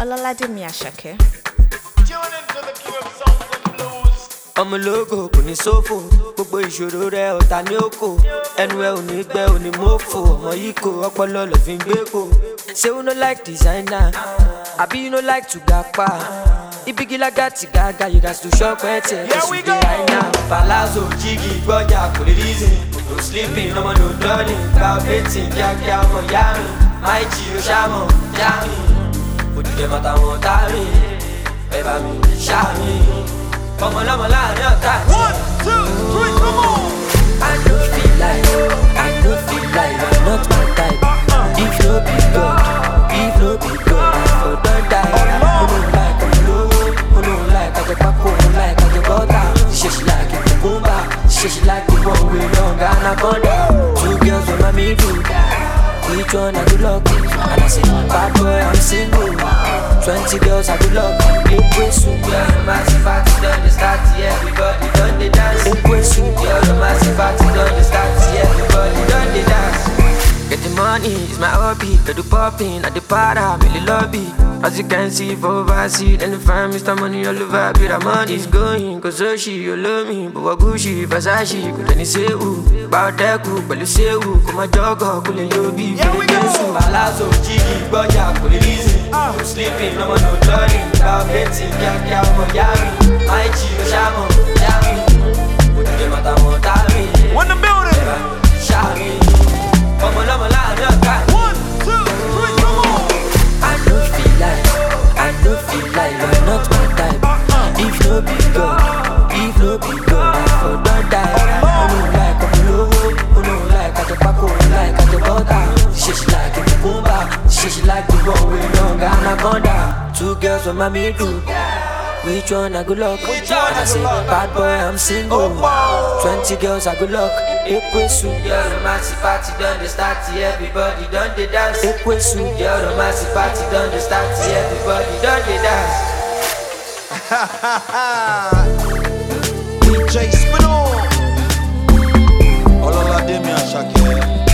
Ọlọ́ládé Àṣàkẹ́. Tune into the king of songs and blues. ọmọ ológo kò ní sófò gbogbo ìṣòro rẹ ọ̀tá ní òkò ẹnu ẹ ò ní gbẹ ò ní mọ́fò ọmọ yìí kò ọpọlọ lọ fi ń gbé kò. ṣé you no like designer àbí you no like to gapa ibigilaga ti gaga you gats to shop ẹtẹ ẹsùn dé àìná. palazzo jígì gbọ́jà kò lè reason no sleeping ọmọ no dulling gba betting kíákíá ọmọ yá mi máì jí o ṣàmọ̀ yá mi òdìdẹ mọ́tàwọn tá mi ẹ bá mi ṣá mi. Come on, láàrin ọ̀tá. 1, 2, 3, come on. I don't feel like you're not my type. If no be God, I for don't die. Who don't like I'm low, who don't like I get back home like I get butter. She like it, boomba. She like the one we long anaconda. 2 girls with my middle. Which one I do luck? And I say, bad boy, I'm single. 20 girls I do luck. Liquid soup, yeah, the massive party done the start, yeah, everybody done the dance. Liquid soup, yeah, the massive party done the start, yeah, everybody done the dance. Get the money, it's my hobby. Get the popping at the para, really lobby. As you can see, for overseas, and the fam, Mr. Money all over, be the money is going. Cause Oshi, you love me, but what Gucci, Versace, could any say who? About that cool, but you say who? Come on, jogger, cool and you be. Here we go. Palazzo, Jiggy, Boya, cool and easy. No sleeping, no more, no turning. About betting, yeah, Miami. My G, Shamo, Yami. Put the matter on time. When the building. Shami. Come on, line, 1, 2, 3, come on. I don't feel like you're not my type. If no be God, I for don't die. Who don't like I'm low, who don't like I get back home like I get butter. She like it, boomba. She like the one we long anaconda. 2 girls with my middle. Which one I good luck? Which one I I say, good luck? bad boy, I'm single. Oh, wow. 20 girls I good luck. Ekwesu, yeah, the massive party done the start, yeah, everybody done the dance. Ekwesu, yeah, the massive party done the start, yeah, everybody done the dance. DJ Spino. Ọlọ́ládé Àṣàkẹ́.